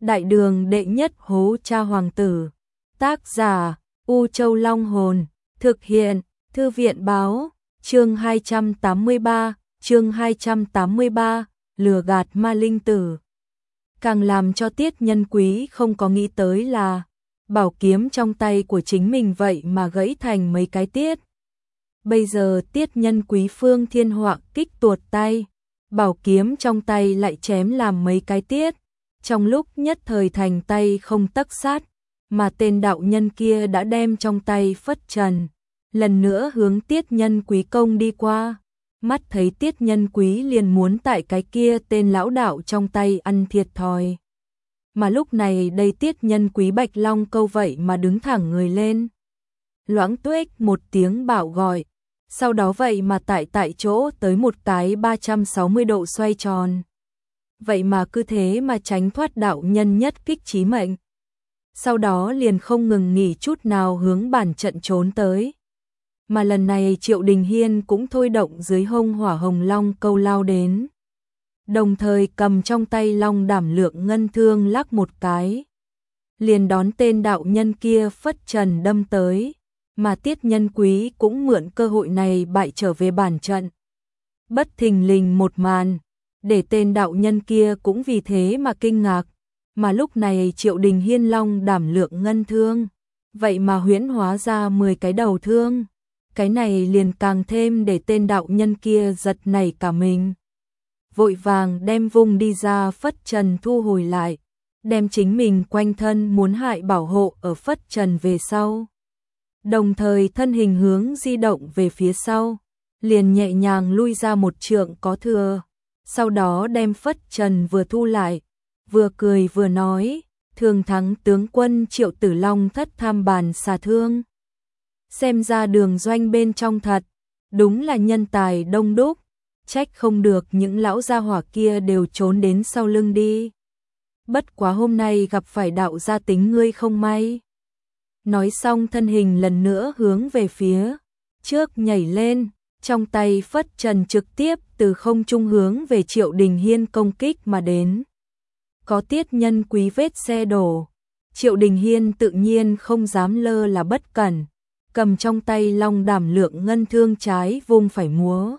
Đại đường đệ nhất hố cha hoàng tử. Tác giả U Châu Long Hồn. Thực hiện Thư viện báo. Chương 283, lừa gạt ma linh tử. Càng làm cho Tiết Nhân Quý không có nghĩ tới là bảo kiếm trong tay của chính mình vậy mà gãy thành mấy cái tiết. Bây giờ Tiết Nhân Quý phương thiên họa kích tuột tay, bảo kiếm trong tay lại chém làm mấy cái tiết. Trong lúc nhất thời thành tay không tấc sát, mà tên đạo nhân kia đã đem trong tay phất trần, lần nữa hướng Tiết Nhân Quý công đi qua. Mắt thấy Tiết Nhân Quý liền muốn tại cái kia tên lão đạo trong tay ăn thiệt thòi. Mà lúc này đây Tiết Nhân Quý Bạch Long câu vậy mà đứng thẳng người lên. Loãng tuếch một tiếng bảo gọi, sau đó vậy mà tại chỗ tới một cái 360 độ xoay tròn. Vậy mà cứ thế mà tránh thoát đạo nhân nhất kích chí mệnh. Sau đó liền không ngừng nghỉ chút nào hướng bản trận trốn tới. Mà lần này Triệu Đình Hiên cũng thôi động dưới hông hỏa hồng long câu lao đến. Đồng thời cầm trong tay long đảm lượng ngân thương lắc một cái. Liền đón tên đạo nhân kia phất trần đâm tới. Mà Tiết Nhân Quý cũng mượn cơ hội này bại trở về bản trận. Bất thình lình một màn, để tên đạo nhân kia cũng vì thế mà kinh ngạc. Mà lúc này Triệu Đình Hiên long đảm lượng ngân thương, vậy mà huyễn hóa ra 10 cái đầu thương. Cái này liền càng thêm để tên đạo nhân kia giật nảy cả mình. Vội vàng đem vùng đi ra phất trần thu hồi lại, đem chính mình quanh thân muốn hại bảo hộ ở phất trần về sau. Đồng thời thân hình hướng di động về phía sau, liền nhẹ nhàng lui ra một trượng có thừa. Sau đó đem phất trần vừa thu lại, vừa cười vừa nói, thường thắng tướng quân Triệu Tử Long thất tham bàn xà thương. Xem ra đường doanh bên trong thật, đúng là nhân tài đông đúc, trách không được những lão gia hỏa kia đều trốn đến sau lưng đi. Bất quá hôm nay gặp phải đạo gia tính ngươi không may. Nói xong thân hình lần nữa hướng về phía trước nhảy lên, trong tay phất trần trực tiếp từ không trung hướng về Triệu Đình Hiên công kích mà đến. Có Tiết Nhân Quý vết xe đổ, Triệu Đình Hiên tự nhiên không dám lơ là bất cẩn, cầm trong tay long đảm lượng ngân thương trái vung phải múa,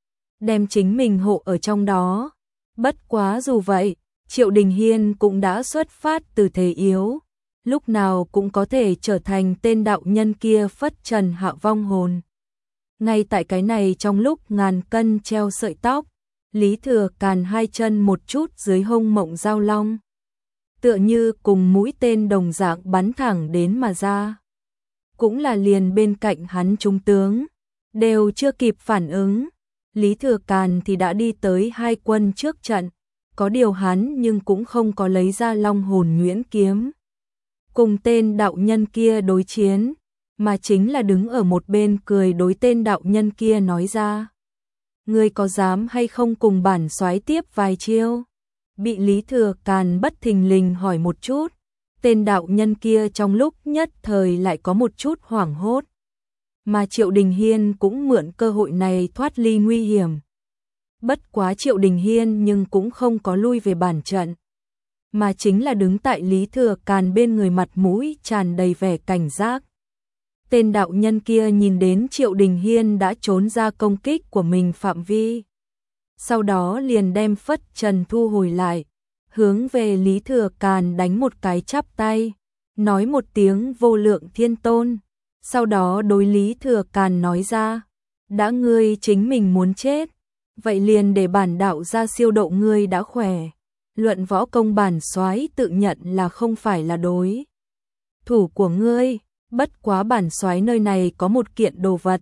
đem chính mình hộ ở trong đó. Bất quá dù vậy, Triệu Đình Hiên cũng đã xuất phát từ thế yếu, lúc nào cũng có thể trở thành tên đạo nhân kia phất trần hạ vong hồn. Ngay tại cái này trong lúc ngàn cân treo sợi tóc, Lý Thừa Càn hai chân một chút dưới hông Mộng Giao Long, tựa như cùng mũi tên đồng dạng bắn thẳng đến mà ra. Cũng là liền bên cạnh hắn trung tướng, đều chưa kịp phản ứng, Lý Thừa Càn thì đã đi tới hai quân trước trận, có điều hắn nhưng cũng không có lấy ra Long Hồn Nhuyễn kiếm cùng tên đạo nhân kia đối chiến, mà chính là đứng ở một bên cười đối tên đạo nhân kia nói ra: ngươi có dám hay không cùng bản soái tiếp vài chiêu? Bị Lý Thừa Càn bất thình lình hỏi một chút, tên đạo nhân kia trong lúc nhất thời lại có một chút hoảng hốt. Mà Triệu Đình Hiên cũng mượn cơ hội này thoát ly nguy hiểm. Bất quá Triệu Đình Hiên nhưng cũng không có lui về bản trận, mà chính là đứng tại Lý Thừa Càn bên người, mặt mũi tràn đầy vẻ cảnh giác. Tên đạo nhân kia nhìn đến Triệu Đình Hiên đã trốn ra công kích của mình phạm vi, sau đó liền đem phất trần thu hồi lại, hướng về Lý Thừa Càn đánh một cái chắp tay, nói một tiếng vô lượng thiên tôn, sau đó đối Lý Thừa Càn nói ra: đã ngươi chính mình muốn chết, vậy liền để bản đạo ra siêu độ ngươi đã khỏe. Luận võ công bản soái tự nhận là không phải là đối thủ của ngươi, bất quá bản soái nơi này có một kiện đồ vật,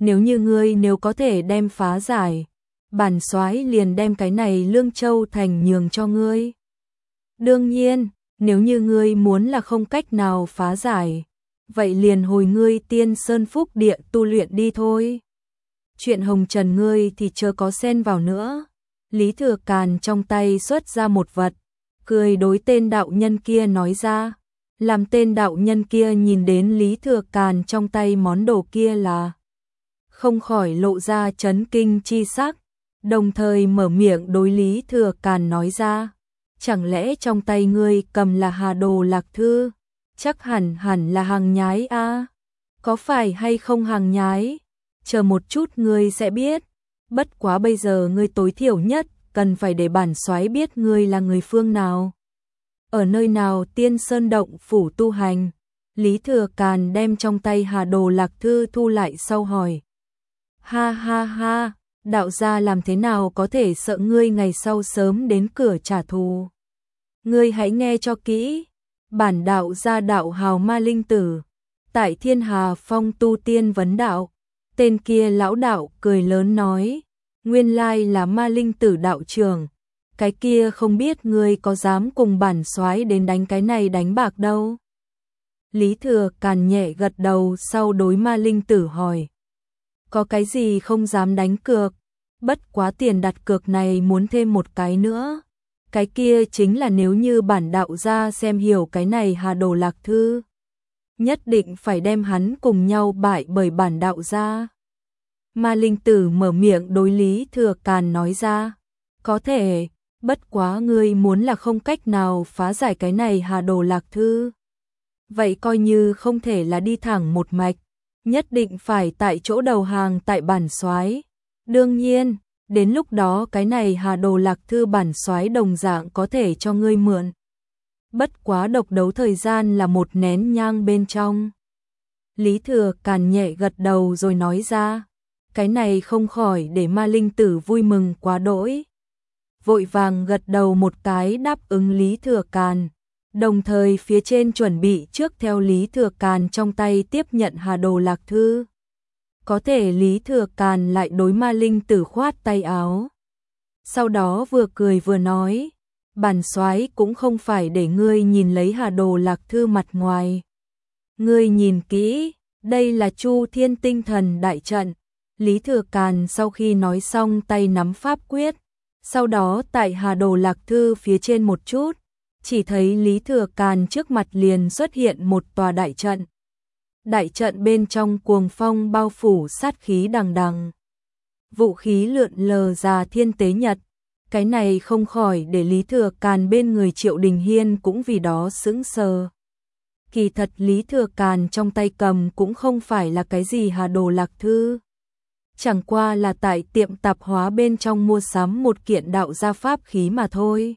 nếu có thể đem phá giải, bản soái liền đem cái này Lương Châu thành nhường cho ngươi. Đương nhiên, nếu như ngươi muốn là không cách nào phá giải, vậy liền hồi ngươi Tiên Sơn Phúc Địa tu luyện đi thôi. Chuyện hồng trần ngươi thì chớ có xen vào nữa. Lý Thừa Càn trong tay xuất ra một vật, cười đối tên đạo nhân kia nói ra, làm tên đạo nhân kia nhìn đến Lý Thừa Càn trong tay món đồ kia là không khỏi lộ ra chấn kinh chi sắc, đồng thời mở miệng đối Lý Thừa Càn nói ra: chẳng lẽ trong tay ngươi cầm là Hà Đồ Lạc Thư? Chắc hẳn là hàng nhái a. Có phải hay không hàng nhái? Chờ một chút ngươi sẽ biết. Bất quá bây giờ ngươi tối thiểu nhất cần phải để bản soái biết ngươi là người phương nào. Ở nơi nào Tiên Sơn động phủ tu hành? Lý Thừa Càn đem trong tay Hà Đồ Lạc Thư thu lại sau hỏi. Ha ha ha, đạo gia làm thế nào có thể sợ ngươi ngày sau sớm đến cửa trả thù. Ngươi hãy nghe cho kỹ, bản đạo gia đạo hào Ma Linh Tử, tại Thiên Hà Phong tu tiên vấn đạo. Tên kia lão đạo cười lớn nói, nguyên lai là Ma Linh Tử đạo trưởng, cái kia không biết ngươi có dám cùng bản soái đến đánh cái này đánh bạc đâu. Lý Thừa Càn nhẹ gật đầu sau đối Ma Linh Tử hỏi. Có cái gì không dám đánh cược, bất quá tiền đặt cược này muốn thêm một cái nữa. Cái kia chính là nếu như bản đạo gia xem hiểu cái này Hà Đồ Lạc Thư, nhất định phải đem hắn cùng nhau bại bởi bản đạo gia. Ma Linh Tử mở miệng đối Lý Thừa Càn nói ra. Có thể, bất quá ngươi muốn là không cách nào phá giải cái này Hà Đồ Lạc Thư. Vậy coi như không thể là đi thẳng một mạch, nhất định phải tại chỗ đầu hàng tại bản soái. Đương nhiên, đến lúc đó cái này Hà Đồ Lạc Thư bản soái đồng dạng có thể cho ngươi mượn. Bất quá độc đấu thời gian là một nén nhang bên trong. Lý Thừa Càn nhẹ gật đầu rồi nói ra. Cái này không khỏi để Ma Linh Tử vui mừng quá đỗi. Vội vàng gật đầu một cái đáp ứng Lý Thừa Càn. Đồng thời phía trên chuẩn bị trước theo Lý Thừa Càn trong tay tiếp nhận Hà Đồ Lạc Thư. Có thể Lý Thừa Càn lại đối Ma Linh Tử khoát tay áo. Sau đó vừa cười vừa nói, bản soái cũng không phải để ngươi nhìn lấy Hà Đồ Lạc Thư mặt ngoài. Ngươi nhìn kỹ, đây là Chu Thiên Tinh Thần đại trận. Lý Thừa Càn sau khi nói xong tay nắm pháp quyết, sau đó tại Hà Đồ Lạc Thư phía trên một chút, chỉ thấy Lý Thừa Càn trước mặt liền xuất hiện một tòa đại trận. Đại trận bên trong cuồng phong bao phủ sát khí đằng đằng. Vũ khí lượn lờ ra thiên tế nhật. Cái này không khỏi để Lý Thừa Càn bên người Triệu Đình Hiên cũng vì đó sững sờ. Kỳ thật Lý Thừa Càn trong tay cầm cũng không phải là cái gì Hà Đồ Lạc Thư. Chẳng qua là tại tiệm tạp hóa bên trong mua sắm một kiện đạo gia pháp khí mà thôi.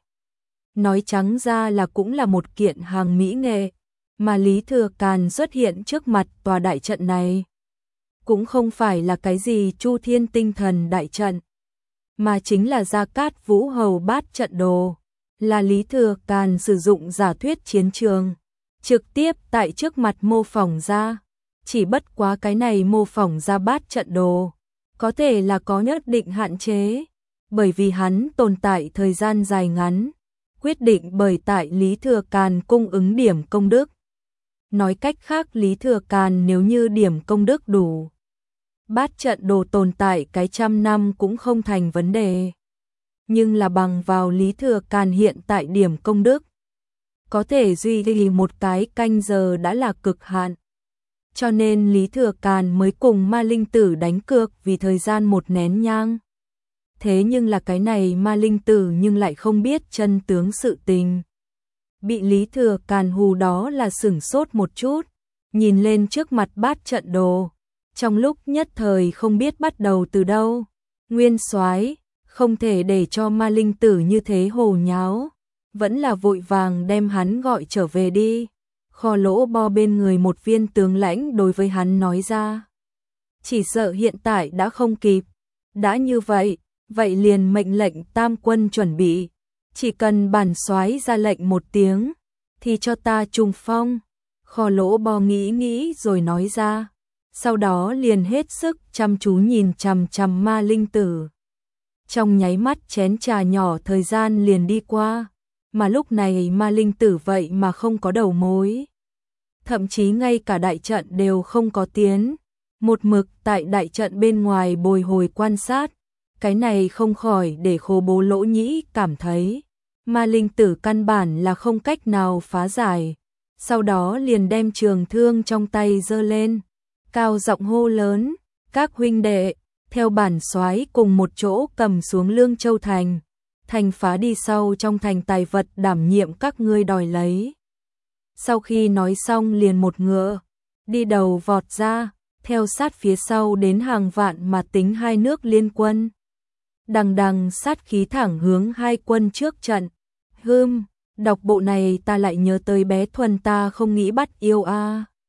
Nói trắng ra là cũng là một kiện hàng mỹ nghệ, mà Lý Thừa Càn xuất hiện trước mặt tòa đại trận này. Cũng không phải là cái gì Chu Thiên Tinh Thần đại trận, mà chính là Gia Cát Vũ Hầu Bát trận đồ, là Lý Thừa Càn sử dụng giả thuyết chiến trường, trực tiếp tại trước mặt mô phỏng ra. Chỉ bất quá cái này mô phỏng ra bát trận đồ, có thể là có nhất định hạn chế, bởi vì hắn tồn tại thời gian dài ngắn, quyết định bởi tại Lý Thừa Càn cung ứng điểm công đức. Nói cách khác Lý Thừa Càn nếu như điểm công đức đủ, bát trận đồ tồn tại cái 100 năm cũng không thành vấn đề. Nhưng là bằng vào Lý Thừa Càn hiện tại điểm công đức, có thể duy trì một cái canh giờ đã là cực hạn. Cho nên Lý Thừa Càn mới cùng Ma Linh Tử đánh cược vì thời gian một nén nhang. Thế nhưng là cái này Ma Linh Tử nhưng lại không biết chân tướng sự tình. Bị Lý Thừa Càn hù đó là sửng sốt một chút, nhìn lên trước mặt bát trận đồ, trong lúc nhất thời không biết bắt đầu từ đâu. Nguyên soái, không thể để cho Ma Linh Tử như thế hồ nháo, vẫn là vội vàng đem hắn gọi trở về đi. Kho Lỗ Bo bên người một viên tướng lãnh đối với hắn nói ra. Chỉ sợ hiện tại đã không kịp. Đã như vậy, vậy liền mệnh lệnh tam quân chuẩn bị. Chỉ cần bản soái ra lệnh một tiếng, thì cho ta trùng phong. Kho Lỗ Bo nghĩ rồi nói ra. Sau đó liền hết sức chăm chú nhìn chằm chằm Ma Linh Tử. Trong nháy mắt chén trà nhỏ thời gian liền đi qua, mà lúc này Ma Linh Tử vậy mà không có đầu mối. Thậm chí ngay cả đại trận đều không có tiến, một mực tại đại trận bên ngoài bồi hồi quan sát. Cái này không khỏi để Khố Bố Lỗ Nhĩ cảm thấy Ma Linh Tử căn bản là không cách nào phá giải. Sau đó liền đem trường thương trong tay giơ lên, cao giọng hô lớn, các huynh đệ, theo bản soái cùng một chỗ cầm xuống Lương Châu Thành. thành phá đi sau trong thành tài vật đảm nhiệm các ngươi đòi lấy. Sau khi nói xong liền một ngựa, đi đầu vọt ra, theo sát phía sau đến hàng vạn mà tính hai nước liên quân. Đằng đằng sát khí thẳng hướng hai quân trước trận. Đọc bộ này ta lại nhớ tới bé Thuần ta không nghĩ bắt yêu a.